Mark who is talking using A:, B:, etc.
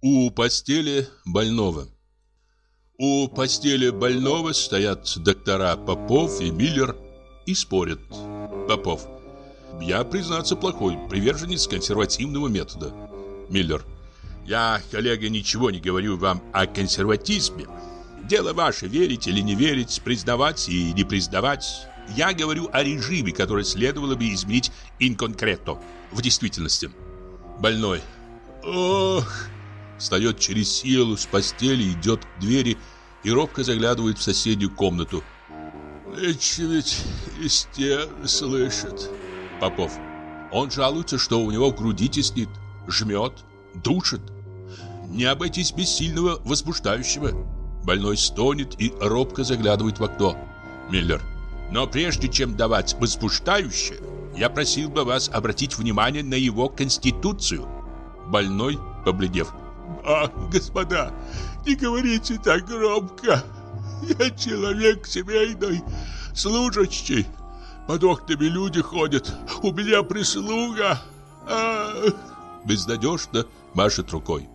A: У постели больного. У постели больного стоят доктора Попов и Миллер и спорят. Попов: я, признаться, плохой приверженец консервативного метода. Миллер: я, коллега, ничего не говорю вам о консерватизме. Дело ваше, верить или не верить, признавать и не признавать. Я говорю о режиме, который следовало бы изменить in concreto, в действительности. Больной: ох! Встает через силу с постели, идет к двери и робко заглядывает в соседнюю комнату. Ведь и стены слышат. Попов: он жалуется, что у него в груди теснит, жмет, душит. Не обойтись без сильного возбуждающего. Больной стонет и робко заглядывает в окно. Миллер: но прежде чем давать возбуждающее, я просил бы вас обратить внимание на его конституцию. Больной, побледнев: господа, не говорите так громко. Я человек семейный, служащий. Под окнами люди ходят, у меня прислуга. Безнадежно машет рукой.